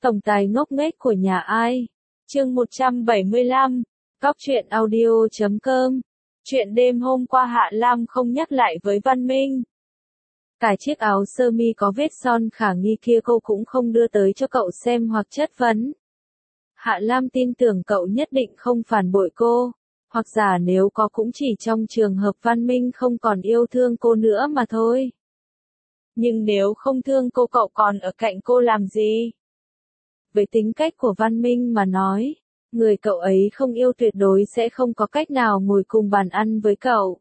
Tổng tài ngốc nghếch của nhà ai? Chương 175, Góc truyện audio.com. Chuyện đêm hôm qua Hạ Lam không nhắc lại với Văn Minh. Cài chiếc áo sơ mi có vết son khả nghi kia cô cũng không đưa tới cho cậu xem hoặc chất vấn. Hạ Lam tin tưởng cậu nhất định không phản bội cô, hoặc giả nếu có cũng chỉ trong trường hợp Văn Minh không còn yêu thương cô nữa mà thôi. Nhưng nếu không thương cô cậu còn ở cạnh cô làm gì? Với tính cách của Văn Minh mà nói, người cậu ấy không yêu tuyệt đối sẽ không có cách nào ngồi cùng bàn ăn với cậu.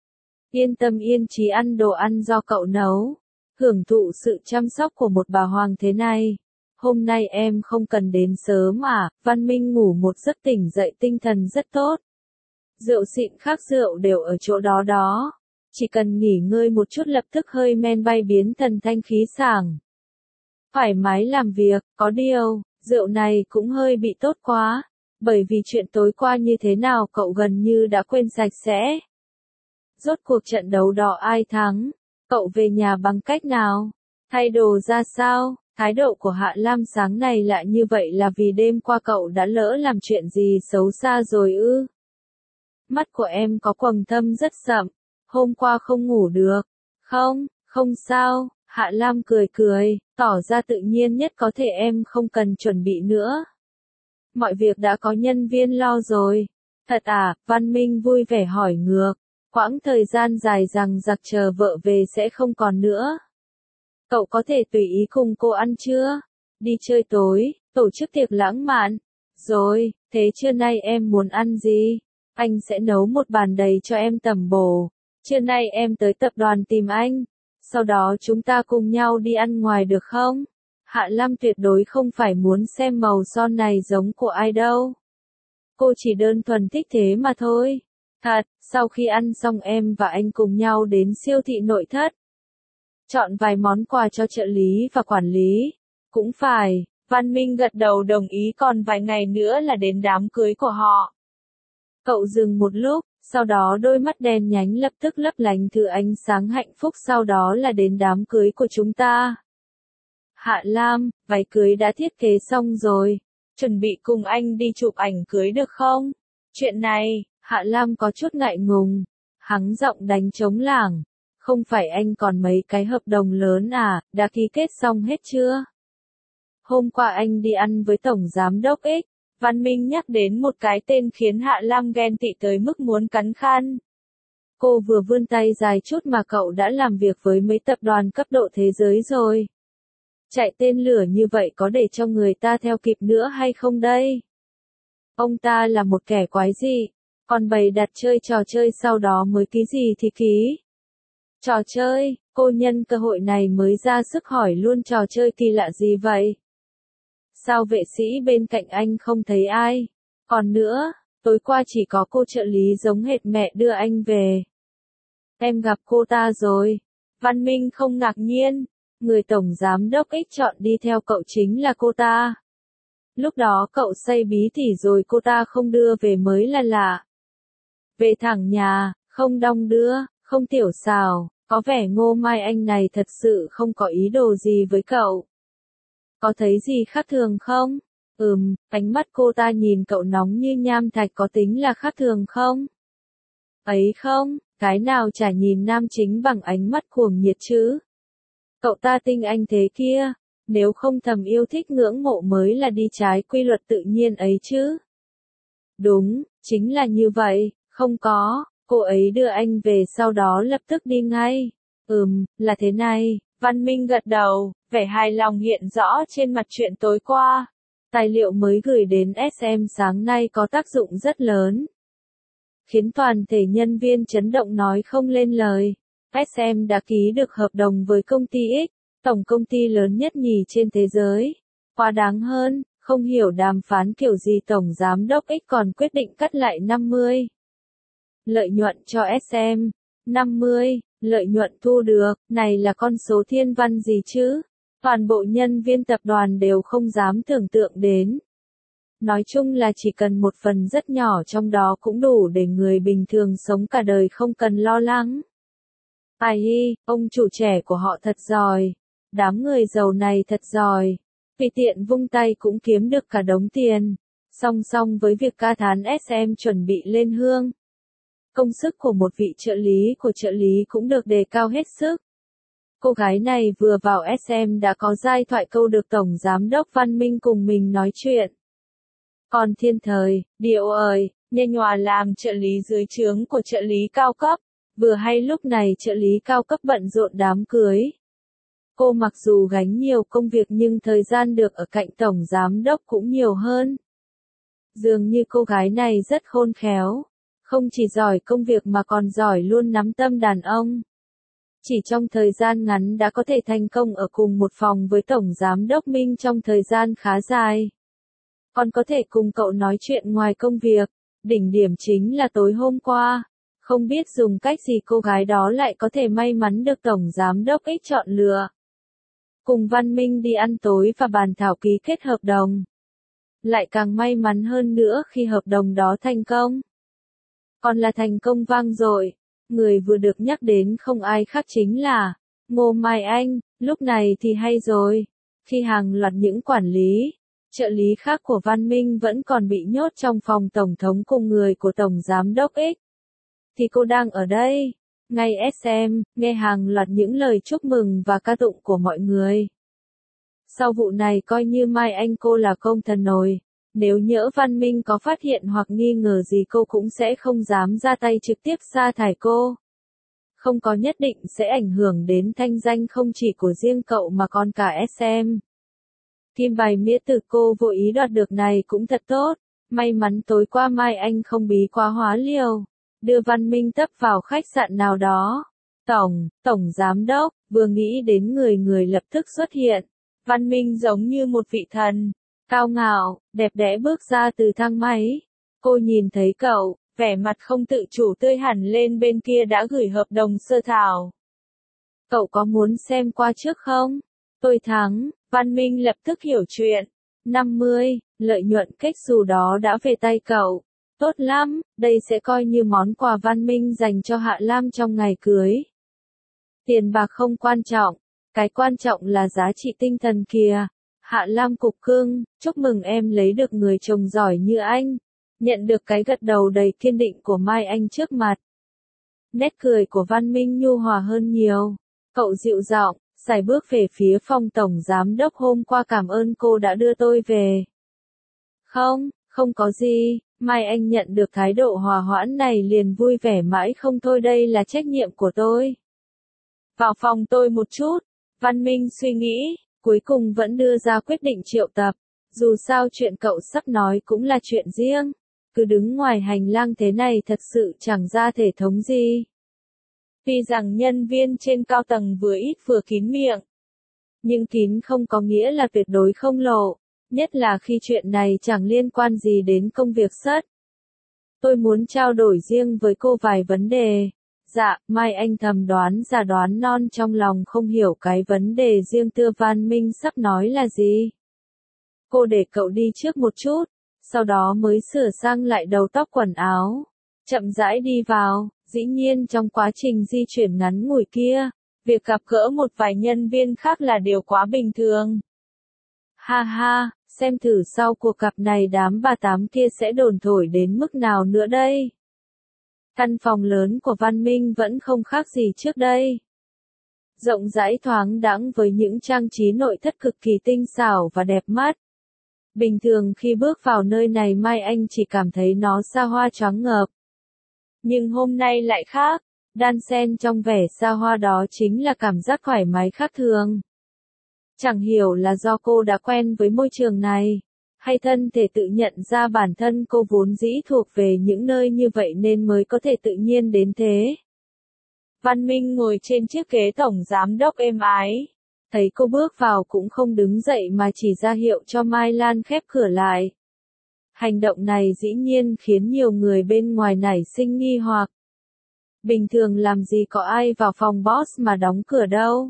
Yên tâm yên trí ăn đồ ăn do cậu nấu, hưởng thụ sự chăm sóc của một bà hoàng thế này. Hôm nay em không cần đến sớm à? Văn Minh ngủ một giấc tỉnh dậy tinh thần rất tốt. Rượu xịn khác rượu đều ở chỗ đó đó. Chỉ cần nghỉ ngơi một chút lập tức hơi men bay biến thần thanh khí sảng. Thoải mái làm việc, có điều, rượu này cũng hơi bị tốt quá. Bởi vì chuyện tối qua như thế nào cậu gần như đã quên sạch sẽ. Rốt cuộc trận đấu đó ai thắng? Cậu về nhà bằng cách nào? Thay đồ ra sao? Thái độ của Hạ Lam sáng này lại như vậy là vì đêm qua cậu đã lỡ làm chuyện gì xấu xa rồi ư? Mắt của em có quầng thâm rất sậm. Hôm qua không ngủ được. Không sao. Hạ Lam cười cười, tỏ ra tự nhiên nhất có thể em không cần chuẩn bị nữa. Mọi việc đã có nhân viên lo rồi. Thật à? Văn Minh vui vẻ hỏi ngược. Quãng thời gian dài rằng giặc chờ vợ về sẽ không còn nữa. Cậu có thể tùy ý cùng cô ăn chưa? Đi chơi tối, tổ chức tiệc lãng mạn. Rồi, thế trưa nay em muốn ăn gì? Anh sẽ nấu một bàn đầy cho em tẩm bổ. Trưa nay em tới tập đoàn tìm anh. Sau đó chúng ta cùng nhau đi ăn ngoài được không? Hạ Lam tuyệt đối không phải muốn xem màu son này giống của ai đâu. Cô chỉ đơn thuần thích thế mà thôi. Thật, sau khi ăn xong em và anh cùng nhau đến siêu thị nội thất. Chọn vài món quà cho trợ lý và quản lý. Cũng phải, Văn Minh gật đầu đồng ý còn vài ngày nữa là đến đám cưới của họ. Cậu dừng một lúc, sau đó đôi mắt đen nhánh lập tức lấp lánh thứ ánh sáng hạnh phúc sau đó là đến đám cưới của chúng ta. Hạ Lam, váy cưới đã thiết kế xong rồi. Chuẩn bị cùng anh đi chụp ảnh cưới được không? Chuyện này, Hạ Lam có chút ngại ngùng. Hắng giọng đánh trống lảng. Không phải anh còn mấy cái hợp đồng lớn à, đã ký kết xong hết chưa? Hôm qua anh đi ăn với Tổng Giám đốc X. Văn Minh nhắc đến một cái tên khiến Hạ Lam ghen tị tới mức muốn cắn khan. Cô vừa vươn tay dài chút mà cậu đã làm việc với mấy tập đoàn cấp độ thế giới rồi. Chạy tên lửa như vậy có để cho người ta theo kịp nữa hay không đây? Ông ta là một kẻ quái dị, còn bày đặt chơi trò chơi sau đó mới ký gì thì ký. Trò chơi, cô nhân cơ hội này mới ra sức hỏi luôn trò chơi kỳ lạ gì vậy? Sao vệ sĩ bên cạnh anh không thấy ai? Còn nữa, tối qua chỉ có cô trợ lý giống hệt mẹ đưa anh về. Em gặp cô ta rồi. Văn Minh không ngạc nhiên. Người Tổng Giám đốc X chọn đi theo cậu chính là cô ta. Lúc đó cậu say bí tỉ rồi cô ta không đưa về mới là lạ. Về thẳng nhà, không đong đưa, không tiểu xào, có vẻ Ngô Mai Anh này thật sự không có ý đồ gì với cậu. Có thấy gì khác thường không? Ánh mắt cô ta nhìn cậu nóng như nham thạch có tính là khác thường không? Ấy không, cái nào chả nhìn nam chính bằng ánh mắt cuồng nhiệt chứ? Cậu ta tinh anh thế kia, nếu không thầm yêu thích ngưỡng mộ mới là đi trái quy luật tự nhiên ấy chứ. Đúng, chính là như vậy, không có, cô ấy đưa anh về sau đó lập tức đi ngay. Là thế này, Văn Minh gật đầu, vẻ hài lòng hiện rõ trên mặt chuyện tối qua. Tài liệu mới gửi đến SM sáng nay có tác dụng rất lớn. Khiến toàn thể nhân viên chấn động nói không lên lời. SM đã ký được hợp đồng với công ty X, tổng công ty lớn nhất nhì trên thế giới. Quá đáng hơn, không hiểu đàm phán kiểu gì Tổng Giám đốc X còn quyết định cắt lại 50. Lợi nhuận cho SM, 50, lợi nhuận thu được, này là con số thiên văn gì chứ? Toàn bộ nhân viên tập đoàn đều không dám tưởng tượng đến. Nói chung là chỉ cần một phần rất nhỏ trong đó cũng đủ để người bình thường sống cả đời không cần lo lắng. Ai hi, ông chủ trẻ của họ thật giỏi. Đám người giàu này thật giỏi. Vì tiện vung tay cũng kiếm được cả đống tiền. Song song với việc ca thán SM chuẩn bị lên hương, công sức của một vị trợ lý của trợ lý cũng được đề cao hết sức. Cô gái này vừa vào SM đã có giai thoại câu được Tổng Giám đốc Văn Minh cùng mình nói chuyện. Còn thiên thời, điệu ơi, nhanh nhòa làm trợ lý dưới trướng của trợ lý cao cấp. Vừa hay lúc này trợ lý cao cấp bận rộn đám cưới. Cô mặc dù gánh nhiều công việc nhưng thời gian được ở cạnh Tổng Giám đốc cũng nhiều hơn. Dường như cô gái này rất khôn khéo. Không chỉ giỏi công việc mà còn giỏi luôn nắm tâm đàn ông. Chỉ trong thời gian ngắn đã có thể thành công ở cùng một phòng với Tổng Giám đốc Minh trong thời gian khá dài. Còn có thể cùng cậu nói chuyện ngoài công việc. Đỉnh điểm chính là tối hôm qua. Không biết dùng cách gì cô gái đó lại có thể may mắn được Tổng Giám đốc X chọn lựa. Cùng Văn Minh đi ăn tối và bàn thảo ký kết hợp đồng. Lại càng may mắn hơn nữa khi hợp đồng đó thành công. Còn là thành công vang dội. Người vừa được nhắc đến không ai khác chính là Ngô Mai Anh. Lúc này thì hay rồi. Khi hàng loạt những quản lý, trợ lý khác của Văn Minh vẫn còn bị nhốt trong phòng Tổng thống cùng người của Tổng Giám đốc X. Thì cô đang ở đây. Ngay SM, nghe hàng loạt những lời chúc mừng và ca tụng của mọi người. Sau vụ này coi như Mai Anh cô là công thần nổi. Nếu nhỡ Văn Minh có phát hiện hoặc nghi ngờ gì cô cũng sẽ không dám ra tay trực tiếp sa thải cô. Không có nhất định sẽ ảnh hưởng đến thanh danh không chỉ của riêng cậu mà còn cả SM. Kim bài nghĩa từ cô vô ý đoạt được này cũng thật tốt. May mắn tối qua Mai Anh không bí quá hóa liều. Đưa Văn Minh tấp vào khách sạn nào đó. Tổng Giám đốc, vừa nghĩ đến người lập tức xuất hiện. Văn Minh giống như một vị thần. Cao ngạo, đẹp đẽ bước ra từ thang máy. Cô nhìn thấy cậu, vẻ mặt không tự chủ tươi hẳn lên bên kia đã gửi hợp đồng sơ thảo. Cậu có muốn xem qua trước không? Tôi thắng, Văn Minh lập tức hiểu chuyện. 50, lợi nhuận kết xù đó đã về tay cậu. Tốt lắm, đây sẽ coi như món quà Văn Minh dành cho Hạ Lam trong ngày cưới. Tiền bạc không quan trọng, cái quan trọng là giá trị tinh thần kìa. Hạ Lam cục cưng, chúc mừng em lấy được người chồng giỏi như anh. Nhận được cái gật đầu đầy kiên định của Mai Anh trước mặt. Nét cười của Văn Minh nhu hòa hơn nhiều. Cậu dịu giọng, sải bước về phía phòng Tổng Giám đốc hôm qua cảm ơn cô đã đưa tôi về. Không có gì, Mai Anh nhận được thái độ hòa hoãn này liền vui vẻ mãi không thôi đây là trách nhiệm của tôi. Vào phòng tôi một chút, Văn Minh suy nghĩ. Cuối cùng vẫn đưa ra quyết định triệu tập. Dù sao chuyện cậu sắp nói cũng là chuyện riêng. Cứ đứng ngoài hành lang thế này thật sự chẳng ra thể thống gì. Tuy rằng nhân viên trên cao tầng vừa ít vừa kín miệng. Nhưng kín không có nghĩa là tuyệt đối không lộ. Nhất là khi chuyện này chẳng liên quan gì đến công việc sất. Tôi muốn trao đổi riêng với cô vài vấn đề. Dạ, Mai Anh thầm đoán ra đoán non trong lòng không hiểu cái vấn đề riêng tư Văn Minh sắp nói là gì. Cô để cậu đi trước một chút, sau đó mới sửa sang lại đầu tóc quần áo. Chậm rãi đi vào, dĩ nhiên trong quá trình di chuyển ngắn ngủi kia, việc gặp gỡ một vài nhân viên khác là điều quá bình thường. Ha ha, xem thử sau cuộc gặp này đám bà tám kia sẽ đồn thổi đến mức nào nữa đây. Căn phòng lớn của Văn Minh vẫn không khác gì trước đây. Rộng rãi thoáng đãng với những trang trí nội thất cực kỳ tinh xảo và đẹp mắt. Bình thường khi bước vào nơi này Mai Anh chỉ cảm thấy nó xa hoa choáng ngợp. Nhưng hôm nay lại khác, đan xen trong vẻ xa hoa đó chính là cảm giác thoải mái khác thường. Chẳng hiểu là do cô đã quen với môi trường này, hay thân thể tự nhận ra bản thân cô vốn dĩ thuộc về những nơi như vậy nên mới có thể tự nhiên đến thế. Văn Minh ngồi trên chiếc ghế Tổng Giám đốc êm ái. Thấy cô bước vào cũng không đứng dậy mà chỉ ra hiệu cho Mai Lan khép cửa lại. Hành động này dĩ nhiên khiến nhiều người bên ngoài nảy sinh nghi hoặc. Bình thường làm gì có ai vào phòng boss mà đóng cửa đâu.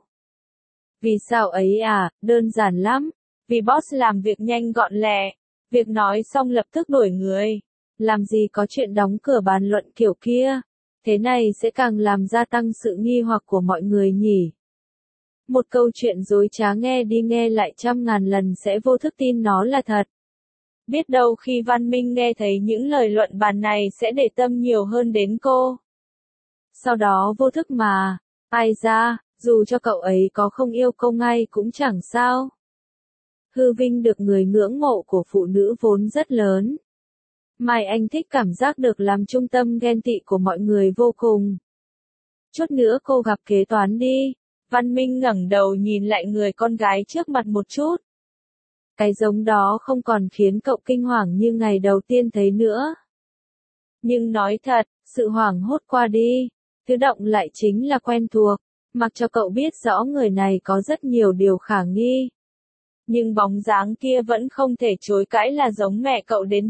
Vì sao ấy à, đơn giản lắm. Vì boss làm việc nhanh gọn lẹ. Việc nói xong lập tức đổi người. Làm gì có chuyện đóng cửa bàn luận kiểu kia. Thế này sẽ càng làm gia tăng sự nghi hoặc của mọi người nhỉ. Một câu chuyện dối trá nghe đi nghe lại trăm ngàn lần sẽ vô thức tin nó là thật. Biết đâu khi Văn Minh nghe thấy những lời luận bàn này sẽ để tâm nhiều hơn đến cô. Sau đó vô thức mà, ai ra, dù cho cậu ấy có không yêu cô ngay cũng chẳng sao. Hư vinh được người ngưỡng mộ của phụ nữ vốn rất lớn. Mai Anh thích cảm giác được làm trung tâm ghen tị của mọi người vô cùng. Chút nữa cô gặp kế toán đi. Văn Minh ngẩng đầu nhìn lại người con gái trước mặt một chút. Cái giống đó không còn khiến cậu kinh hoàng như ngày đầu tiên thấy nữa. Nhưng nói thật, sự hoảng hốt qua đi, thứ động lại chính là quen thuộc, mặc cho cậu biết rõ người này có rất nhiều điều khả nghi. Nhưng bóng dáng kia vẫn không thể chối cãi là giống mẹ cậu đến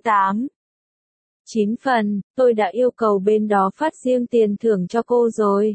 9 phần, tôi đã yêu cầu bên đó phát riêng tiền thưởng cho cô rồi.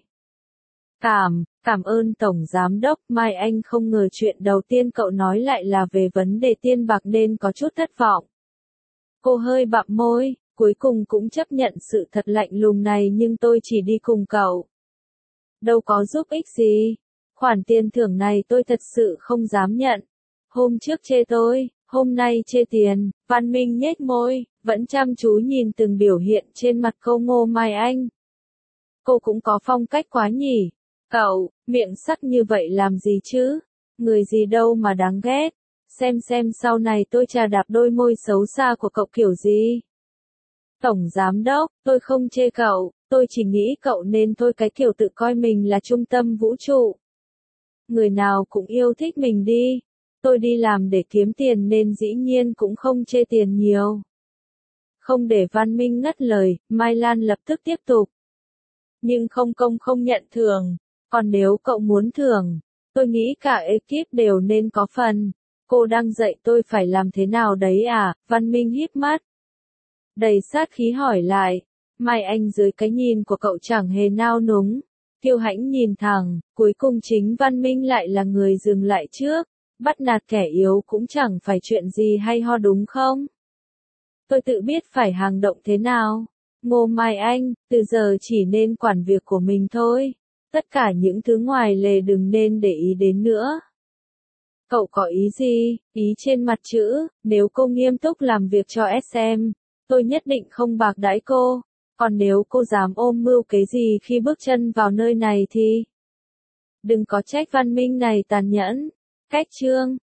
Cảm ơn Tổng Giám Đốc. Mai Anh không ngờ chuyện đầu tiên cậu nói lại là về vấn đề tiền bạc nên có chút thất vọng. Cô hơi bặm môi, cuối cùng cũng chấp nhận sự thật lạnh lùng này nhưng tôi chỉ đi cùng cậu. Đâu có giúp ích gì. Khoản tiền thưởng này tôi thật sự không dám nhận. Hôm trước chê tôi, hôm nay chê tiền. Văn Minh nhếch môi, vẫn chăm chú nhìn từng biểu hiện trên mặt cô Ngô Mai Anh. Cô cũng có phong cách quá nhỉ. Cậu, miệng sắc như vậy làm gì chứ? Người gì đâu mà đáng ghét. Xem sau này tôi chà đạp đôi môi xấu xa của cậu kiểu gì. Tổng Giám Đốc, tôi không chê cậu, tôi chỉ nghĩ cậu nên thôi cái kiểu tự coi mình là trung tâm vũ trụ. Người nào cũng yêu thích mình đi. Tôi đi làm để kiếm tiền nên dĩ nhiên cũng không chê tiền nhiều. Không để Văn Minh ngắt lời, Mai Lan lập tức tiếp tục. Nhưng không công không nhận thưởng. Còn nếu cậu muốn thưởng, tôi nghĩ cả ekip đều nên có phần. Cô đang dạy tôi phải làm thế nào đấy à? Văn Minh híp mắt. Đầy sát khí hỏi lại. Mai Anh dưới cái nhìn của cậu chẳng hề nao núng. Kiêu hãnh nhìn thẳng, cuối cùng chính Văn Minh lại là người dừng lại trước. Bắt nạt kẻ yếu cũng chẳng phải chuyện gì hay ho đúng không? Tôi tự biết phải hành động thế nào. Ngô Mai Anh, từ giờ chỉ nên quản việc của mình thôi. Tất cả những thứ ngoài lề đừng nên để ý đến nữa. Cậu có ý gì? Ý trên mặt chữ, nếu cô nghiêm túc làm việc cho SM, tôi nhất định không bạc đãi cô. Còn nếu cô dám ôm mưu kế gì khi bước chân vào nơi này thì... Đừng có trách Văn Minh này tàn nhẫn. Cách chương